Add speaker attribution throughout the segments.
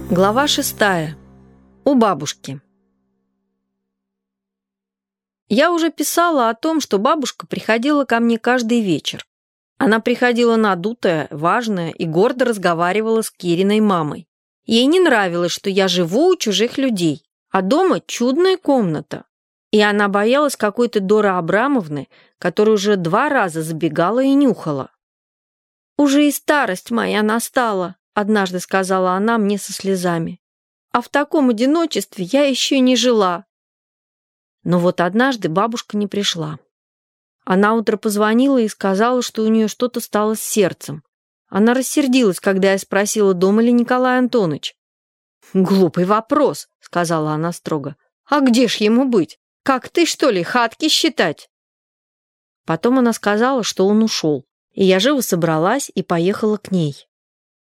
Speaker 1: Глава 6. У бабушки. Я уже писала о том, что бабушка приходила ко мне каждый вечер. Она приходила надутая, важная и гордо разговаривала с Кириной мамой. Ей не нравилось, что я живу у чужих людей, а дома чудная комната. И она боялась какой-то Доры Абрамовны, которая уже 2 раза забегала и нюхала. «Уже и старость моя настала», — однажды сказала она мне со слезами. «А в таком одиночестве я еще не жила». Но вот однажды бабушка не пришла. Она утро позвонила и сказала, что у нее что-то стало с сердцем. Она рассердилась, когда я спросила, дома ли Николай Антонович. «Глупый вопрос», — сказала она строго. «А где ж ему быть? Как ты, что ли, хатки считать?» Потом она сказала, что он ушел, и я живо собралась и поехала к ней.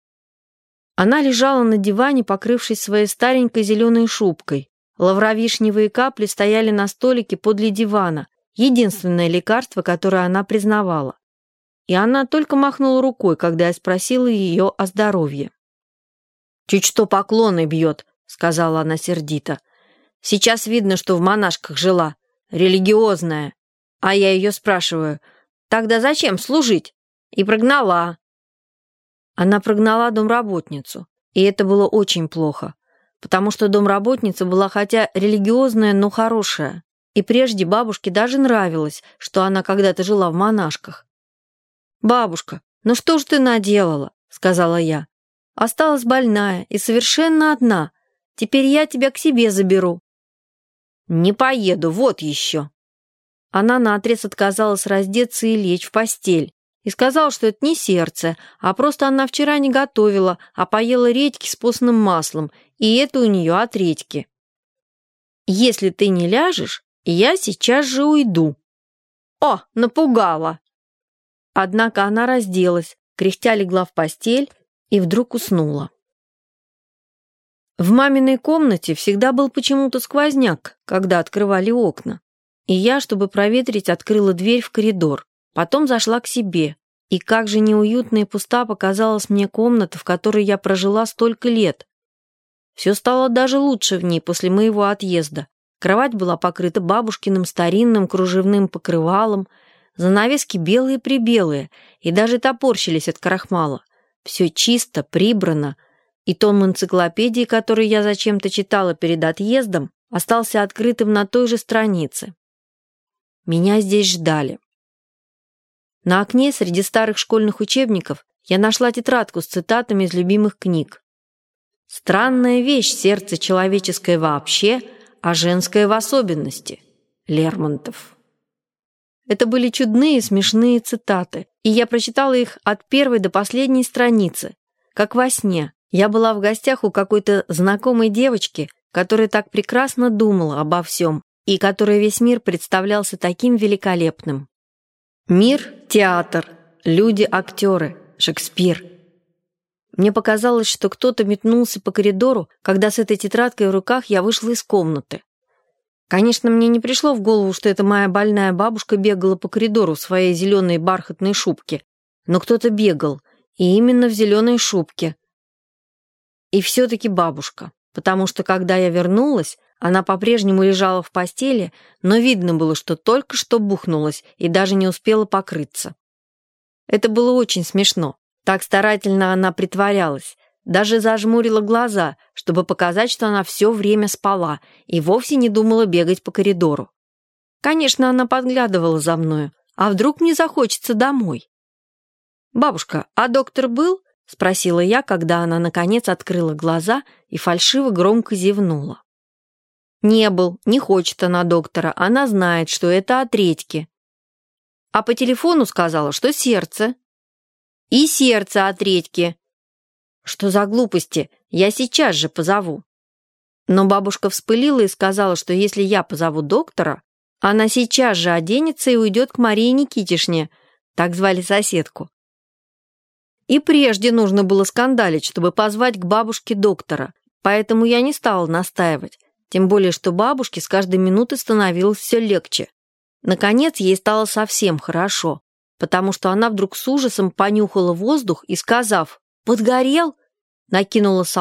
Speaker 1: Она лежала на диване, покрывшись своей старенькой зеленой шубкой. Лавровишневые капли стояли на столике подле дивана, единственное лекарство, которое она признавала. И она только махнула рукой, когда я спросила ее о здоровье. «Чуть что поклоны бьет», — сказала она сердито. «Сейчас видно, что в монашках жила, религиозная. А я ее спрашиваю, тогда зачем служить? И прогнала». Она прогнала домработницу, и это было очень плохо, потому что домработница была хотя религиозная, но хорошая, и прежде бабушке даже нравилось, что она когда-то жила в монашках. «Бабушка, ну что ж ты наделала?» — сказала я. «Осталась больная и совершенно одна. Теперь я тебя к себе заберу». «Не поеду, вот еще». Она наотрез отказалась раздеться и лечь в постель. И сказала, что это не сердце, а просто она вчера не готовила, а поела редьки с постным маслом, и это у нее от редьки. «Если ты не ляжешь, я сейчас же уйду». «О, напугала!» Однако она разделась, кряхтя легла в постель и вдруг уснула. В маминой комнате всегда был почему-то сквозняк, когда открывали окна. И я, чтобы проветрить, открыла дверь в коридор. Потом зашла к себе, и как же неуютна и пуста показалась мне комната, в которой я прожила столько лет. Все стало даже лучше в ней после моего отъезда. Кровать была покрыта бабушкиным старинным кружевным покрывалом, занавески белые-пребелые и даже топорщились от крахмала. Все чисто, прибрано, и том энциклопедии, который я зачем-то читала перед отъездом, остался открытым на той же странице. Меня здесь ждали. На окне среди старых школьных учебников я нашла тетрадку с цитатами из любимых книг. «Странная вещь сердце человеческое вообще, а женское в особенности» Лермонтов. Это были чудные, смешные цитаты, и я прочитала их от первой до последней страницы, как во сне. Я была в гостях у какой-то знакомой девочки, которая так прекрасно думала обо всем, и которой весь мир представлялся таким великолепным. Мир — театр, люди — актеры, Шекспир. Мне показалось, что кто-то метнулся по коридору, когда с этой тетрадкой в руках я вышла из комнаты. Конечно, мне не пришло в голову, что эта моя больная бабушка бегала по коридору в своей зеленой бархатной шубке, но кто-то бегал, и именно в зеленой шубке. И все-таки бабушка, потому что, когда я вернулась, она по-прежнему лежала в постели, но видно было, что только что бухнулась и даже не успела покрыться. Это было очень смешно. Так старательно она притворялась. Даже зажмурила глаза, чтобы показать, что она все время спала и вовсе не думала бегать по коридору. Конечно, она подглядывала за мною. А вдруг мне захочется домой? «Бабушка, а доктор был?» — спросила я, когда она, наконец, открыла глаза и фальшиво громко зевнула. «Не был, не хочет она доктора, она знает, что это от редьки. А по телефону сказала, что сердце. И сердце от редьки. Что за глупости, я сейчас же позову». Но бабушка вспылила и сказала, что если я позову доктора, она сейчас же оденется и уйдет к Марии Никитишне, так звали соседку. И прежде нужно было скандалить, чтобы позвать к бабушке доктора, поэтому я не стала настаивать. Тем более, что бабушке с каждой минутой становилось все легче. Наконец, ей стало совсем хорошо, потому что она вдруг с ужасом понюхала воздух и, сказав «подгорел», накинула салоп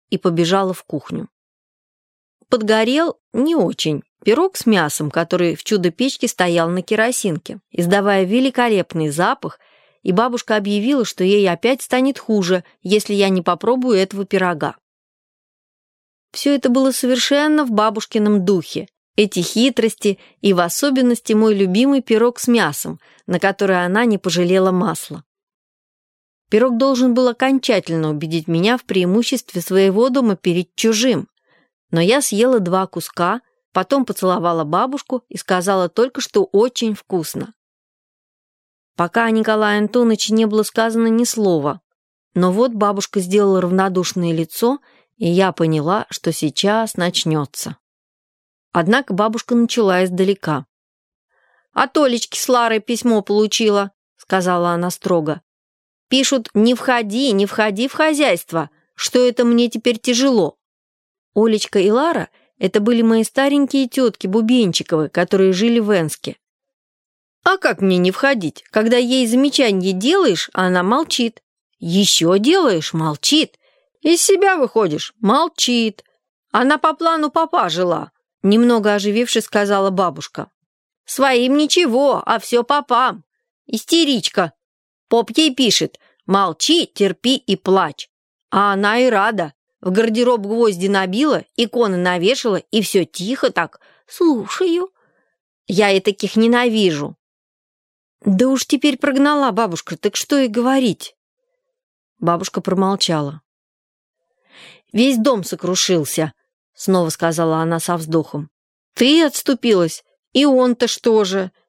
Speaker 1: и побежала в кухню. Подгорел не очень пирог с мясом, который в чудо-печке стоял на керосинке, издавая великолепный запах, и бабушка объявила, что ей опять станет хуже, если я не попробую этого пирога. Все это было совершенно в бабушкином духе, эти хитрости и в особенности мой любимый пирог с мясом, на который она не пожалела масла. Пирог должен был окончательно убедить меня в преимуществе своего дома перед чужим, но я съела 2 куска, потом поцеловала бабушку и сказала только, что очень вкусно. Пока о Николае Антоновиче не было сказано ни слова, но вот бабушка сделала равнодушное лицо, и я поняла, что сейчас начнется. Однако бабушка начала издалека. «От Олечки с Ларой письмо получила», — сказала она строго. «Пишут, не входи в хозяйство, что это мне теперь тяжело». Олечка и Лара — это были мои старенькие тетки Бубенчиковы, которые жили в Энске. А как мне не входить, когда ей замечание делаешь, а она молчит? Еще делаешь — молчит. Из себя выходишь — молчит. Она по плану папа жила, немного оживившись, сказала бабушка. Своим ничего, а все папам. Истеричка. Поп ей пишет: молчи, терпи и плачь. А она и рада. В гардероб гвозди набила, иконы навешала, и все тихо так. Слушаю. Я и таких ненавижу. Да уж теперь прогнала бабушка, так что и говорить. Бабушка промолчала. Весь дом сокрушился, снова сказала она со вздохом. Ты отступилась, и он-то что же?